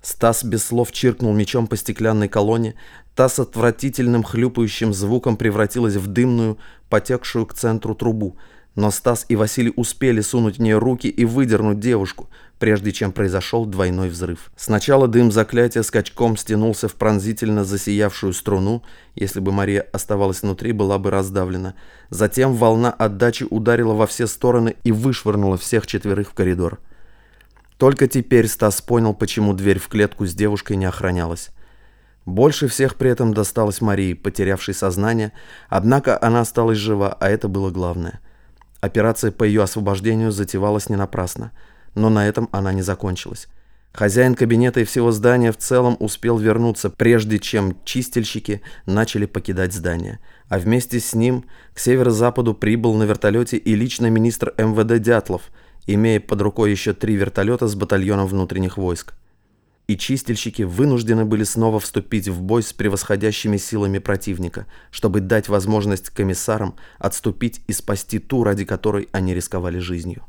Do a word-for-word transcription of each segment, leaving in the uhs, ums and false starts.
Стас без слов чиркнул мечом по стеклянной колонне, та с отвратительным хлюпающим звуком превратилась в дымную, потекшую к центру трубу. Но Стас и Василий успели сунуть в нее руки и выдернуть девушку, прежде чем произошел двойной взрыв. Сначала дым заклятия скачком стянулся в пронзительно засиявшую струну, если бы Мария оставалась внутри, была бы раздавлена. Затем волна отдачи ударила во все стороны и вышвырнула всех четверых в коридор. Только теперь Стас понял, почему дверь в клетку с девушкой не охранялась. Больше всех при этом досталось Марии, потерявшей сознание, однако она осталась жива, а это было главное. Операция по ее освобождению затевалась не напрасно, но на этом она не закончилась. Хозяин кабинета и всего здания в целом успел вернуться, прежде чем чистильщики начали покидать здание. А вместе с ним к северо-западу прибыл на вертолете и лично министр эм вэ дэ Дятлов, имея под рукой еще три вертолета с батальоном внутренних войск. И чистильщики вынуждены были снова вступить в бой с превосходящими силами противника, чтобы дать возможность комиссарам отступить и спасти ту, ради которой они рисковали жизнью.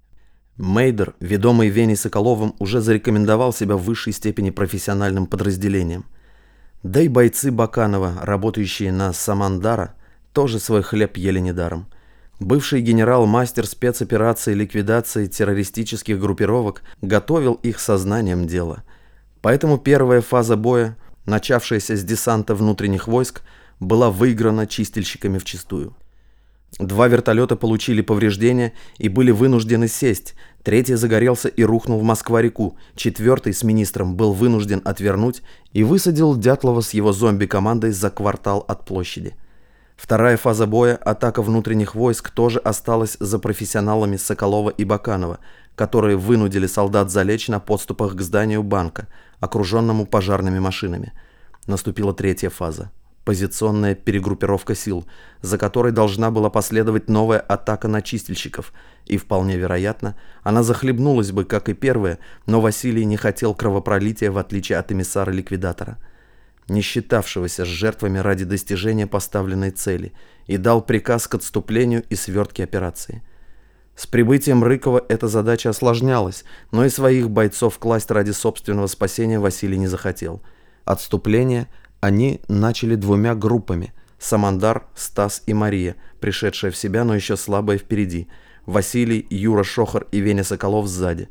Мейдер, ведомый Веней Соколовым, уже зарекомендовал себя в высшей степени профессиональным подразделением. Да и бойцы Баканова, работающие на Самандара, тоже свой хлеб ели недаром. Бывший генерал-мастер спецопераций и ликвидации террористических группировок готовил их сознанием дела. Поэтому первая фаза боя, начавшаяся с десанта внутренних войск, была выиграна чистильщиками вчистую. Два вертолета получили повреждения и были вынуждены сесть, третий загорелся и рухнул в Москва-реку, четвертый с министром был вынужден отвернуть и высадил Дятлова с его зомби-командой за квартал от площади. Вторая фаза боя, атака внутренних войск, тоже осталась за профессионалами Соколова и Баканова, которые вынудили солдат залечь на подступах к зданию банка, окруженному пожарными машинами. Наступила третья фаза. Позиционная перегруппировка сил, за которой должна была последовать новая атака на чистильщиков, и вполне вероятно, она захлебнулась бы, как и первая, но Василий не хотел кровопролития, в отличие от эмиссара-ликвидатора, не считавшегося с жертвами ради достижения поставленной цели, и дал приказ к отступлению и свертке операции. С прибытием Рыкова эта задача осложнялась, но и своих бойцов класть ради собственного спасения Василий не захотел. Отступление они начали двумя группами: Самандар, Стас и Мария, пришедшая в себя, но еще слабая впереди, Василий, Юра Шохор и Веня Соколов сзади.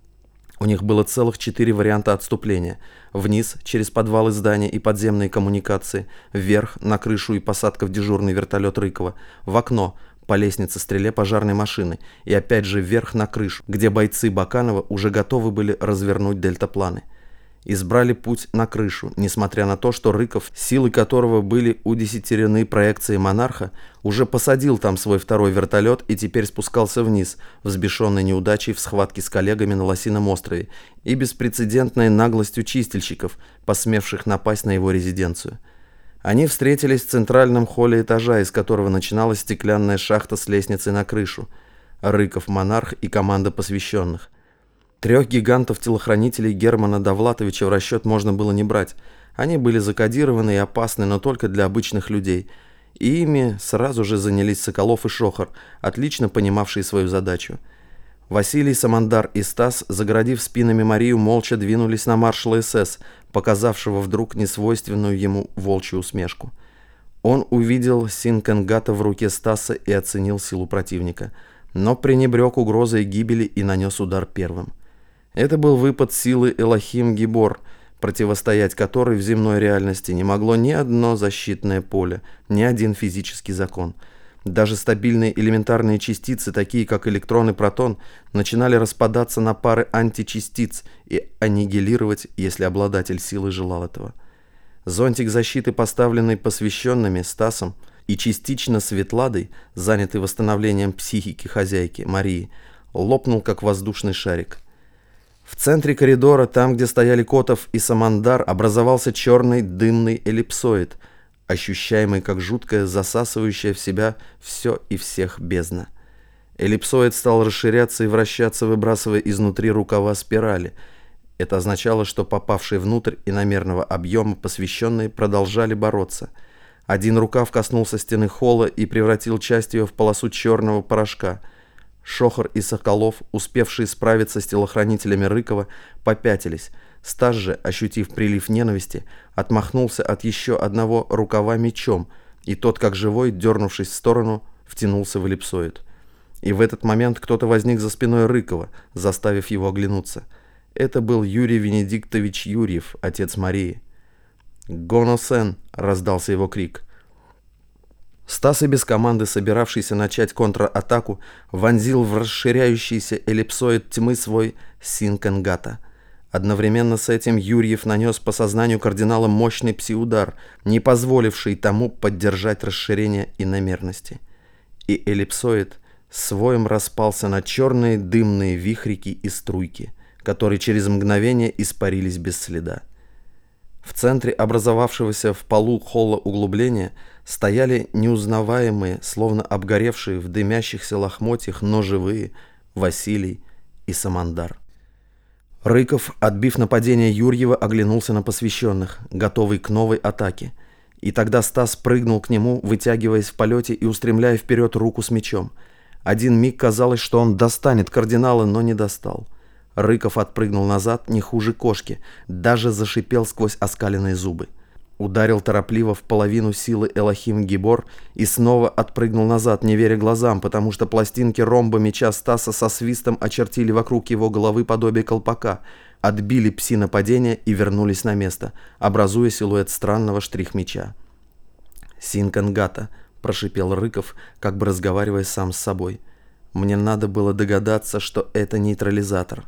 У них было целых четыре варианта отступления: вниз через подвалы здания и подземные коммуникации, вверх на крышу и посадка в дежурный вертолет Рыкова, в окно по лестнице-стреле пожарной машины и опять же вверх на крышу, где бойцы Баканова уже готовы были развернуть дельтапланы. Избрали путь на крышу, несмотря на то, что Рыков, силы которого были удесятерены проекцией «Монарха», уже посадил там свой второй вертолет и теперь спускался вниз, взбешенный неудачей в схватке с коллегами на Лосином острове и беспрецедентной наглостью чистильщиков, посмевших напасть на его резиденцию. Они встретились в центральном холле этажа, из которого начиналась стеклянная шахта с лестницей на крышу. Рыков, Монарх и команда посвященных. Трех гигантов-телохранителей Германа Довлатовича в расчет можно было не брать. Они были закодированы и опасны, но только для обычных людей. И ими сразу же занялись Соколов и Шохор, отлично понимавшие свою задачу. Василий, Самандар и Стас, загородив спинами Марию, молча двинулись на маршала эс эс, показавшего вдруг несвойственную ему волчью усмешку. Он увидел Синкенгата в руке Стаса и оценил силу противника, но пренебрег угрозой гибели и нанес удар первым. Это был выпад силы Элохим Гибор, противостоять которой в земной реальности не могло ни одно защитное поле, ни один физический закон. Даже стабильные элементарные частицы, такие как электрон и протон, начинали распадаться на пары античастиц и аннигилировать, если обладатель силы желал этого. Зонтик защиты, поставленный посвященными Стасом и частично Светладой, занятый восстановлением психики хозяйки Марии, лопнул как воздушный шарик. В центре коридора, там, где стояли Котов и Самандар, образовался черный дымный эллипсоид, ощущаемый как жуткая, засасывающая в себя все и всех бездна. Эллипсоид стал расширяться и вращаться, выбрасывая изнутри рукава спирали. Это означало, что попавшие внутрь иномерного объема посвященные продолжали бороться. Один рукав коснулся стены холла и превратил часть ее в полосу черного порошка. Шохор и Соколов, успевшие справиться с телохранителями Рыкова, попятились, Стас же, ощутив прилив ненависти, отмахнулся от еще одного рукава мечом, и тот, как живой, дернувшись в сторону, втянулся в эллипсоид. И в этот момент кто-то возник за спиной Рыкова, заставив его оглянуться. Это был Юрий Венедиктович Юрьев, отец Марии. «Гоносен!» — раздался его крик. Стас и без команды, собиравшийся начать контратаку, вонзил в расширяющийся эллипсоид тьмы свой Синкенгата. Одновременно с этим Юрьев нанес по сознанию кардинала мощный пси-удар, не позволивший тому поддержать расширение иномерности. И эллипсоид своим распался на черные дымные вихрики и струйки, которые через мгновение испарились без следа. В центре образовавшегося в полу холла углубления стояли неузнаваемые, словно обгоревшие в дымящихся лохмотьях, но живые Василий и Самандар. Рыков, отбив нападение Юрьева, оглянулся на посвященных, готовый к новой атаке. И тогда Стас прыгнул к нему, вытягиваясь в полете и устремляя вперед руку с мечом. Один миг казалось, что он достанет кардинала, но не достал. Рыков отпрыгнул назад не хуже кошки, даже зашипел сквозь оскаленные зубы. Ударил торопливо в половину силы Элохим Гибор и снова отпрыгнул назад, не веря глазам, потому что пластинки ромба меча Стаса со свистом очертили вокруг его головы подобие колпака, отбили пси-нападение и вернулись на место, образуя силуэт странного штрих-меча. «Синкенгата», — прошипел Рыков, как бы разговаривая сам с собой. «Мне надо было догадаться, что это нейтрализатор».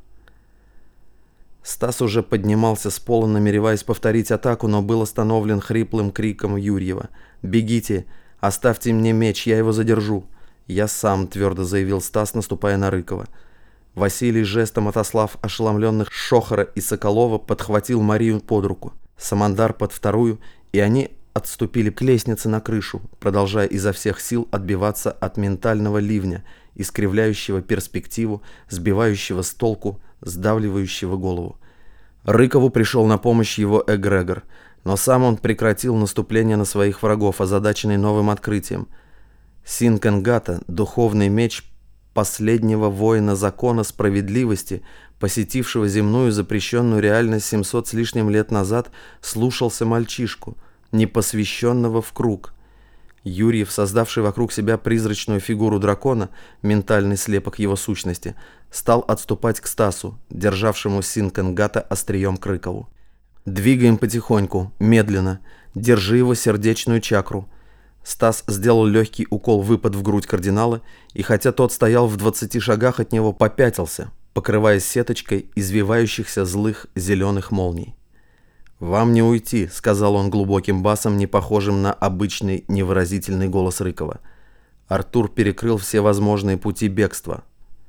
Стас уже поднимался с пола, намереваясь повторить атаку, но был остановлен хриплым криком Юрьева. «Бегите! Оставьте мне меч, я его задержу!» «Я сам», — твердо заявил Стас, наступая на Рыкова. Василий, жестом отослав ошеломленных Шохора и Соколова, подхватил Марию под руку, Самандар под вторую, и они отступили к лестнице на крышу, продолжая изо всех сил отбиваться от ментального ливня, искривляющего перспективу, сбивающего с толку, сдавливающего голову. Рыкову пришел на помощь его эгрегор, но сам он прекратил наступление на своих врагов, озадаченный новым открытием. Синкенгата, духовный меч последнего воина закона справедливости, посетившего земную запрещенную реальность семьсот с лишним лет назад, слушался мальчишку, непосвященного в круг. Юрьев, создавший вокруг себя призрачную фигуру дракона, ментальный слепок его сущности, стал отступать к Стасу, державшему Синкенгата острием к Рыкову. «Двигаем потихоньку, медленно. Держи его сердечную чакру». Стас сделал легкий укол-выпад в грудь кардинала, и хотя тот стоял в двадцати шагах от него, попятился, покрываясь сеточкой извивающихся злых зеленых молний. «Вам не уйти», — сказал он глубоким басом, не похожим на обычный невыразительный голос Рыкова. Артур перекрыл все возможные пути бегства.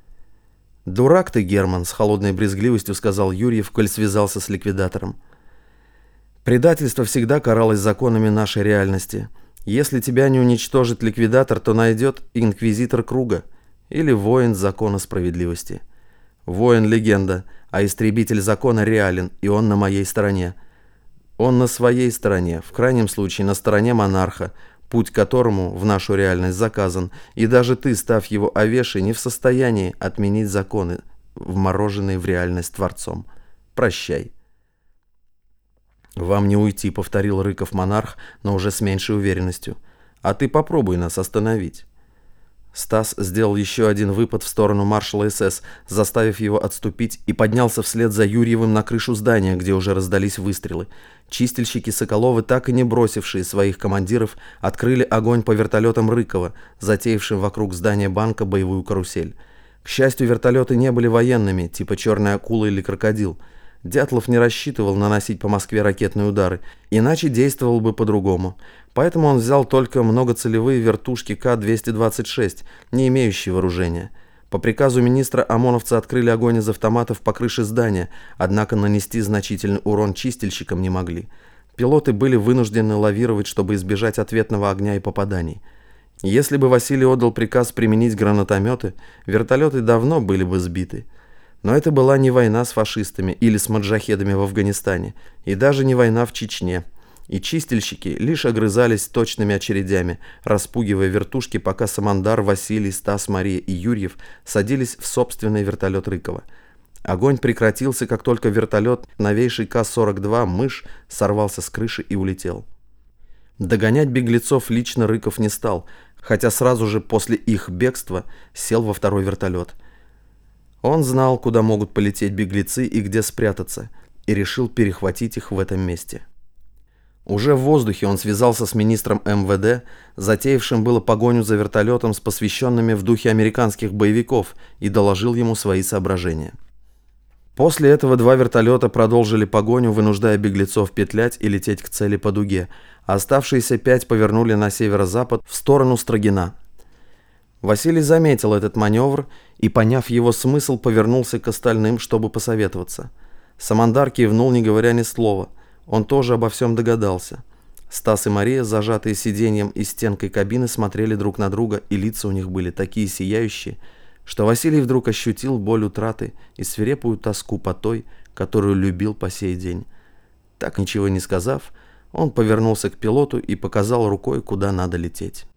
«Дурак ты, Герман», — с холодной брезгливостью сказал Юрьев, коль связался с ликвидатором. «Предательство всегда каралось законами нашей реальности. Если тебя не уничтожит ликвидатор, то найдет инквизитор круга или воин закона справедливости. Воин — легенда, а истребитель закона реален, и он на моей стороне. Он на своей стороне, в крайнем случае на стороне монарха, путь к которому в нашу реальность заказан, и даже ты, став его овешей, не в состоянии отменить законы, вмороженные в реальность Творцом. Прощай». «Вам не уйти», — повторил Рыков монарх, но уже с меньшей уверенностью. «А ты попробуй нас остановить». Стас сделал еще один выпад в сторону маршала СС, заставив его отступить, и поднялся вслед за Юрьевым на крышу здания, где уже раздались выстрелы. Чистильщики Соколовы, так и не бросившие своих командиров, открыли огонь по вертолетам Рыкова, затеявшим вокруг здания банка боевую карусель. К счастью, вертолеты не были военными, типа «Черная акула» или «Крокодил». Дятлов не рассчитывал наносить по Москве ракетные удары, иначе действовал бы по-другому. Поэтому он взял только многоцелевые вертушки К двести двадцать шесть, не имеющие вооружения. По приказу министра ОМОНовцы открыли огонь из автоматов по крыше здания, однако нанести значительный урон чистильщикам не могли. Пилоты были вынуждены лавировать, чтобы избежать ответного огня и попаданий. Если бы Василий отдал приказ применить гранатометы, вертолеты давно были бы сбиты. Но это была не война с фашистами или с маджахедами в Афганистане, и даже не война в Чечне. И чистильщики лишь огрызались точными очередями, распугивая вертушки, пока Самандар, Василий, Стас, Мария и Юрьев садились в собственный вертолет Рыкова. Огонь прекратился, как только вертолет, новейший Ка сорок два «Мышь», сорвался с крыши и улетел. Догонять беглецов лично Рыков не стал, хотя сразу же после их бегства сел во второй вертолет. Он знал, куда могут полететь беглецы и где спрятаться, и решил перехватить их в этом месте. Уже в воздухе он связался с министром эм вэ дэ, затеявшим было погоню за вертолетом с посвященными в духе американских боевиков, и доложил ему свои соображения. После этого два вертолета продолжили погоню, вынуждая беглецов петлять и лететь к цели по дуге, а оставшиеся пять повернули на северо-запад в сторону Строгина. Василий заметил этот маневр и, поняв его смысл, повернулся к остальным, чтобы посоветоваться. Самандар кивнул, не говоря ни слова. Он тоже обо всем догадался. Стас и Мария, зажатые сиденьем и стенкой кабины, смотрели друг на друга, и лица у них были такие сияющие, что Василий вдруг ощутил боль утраты и свирепую тоску по той, которую любил по сей день. Так ничего не сказав, он повернулся к пилоту и показал рукой, куда надо лететь.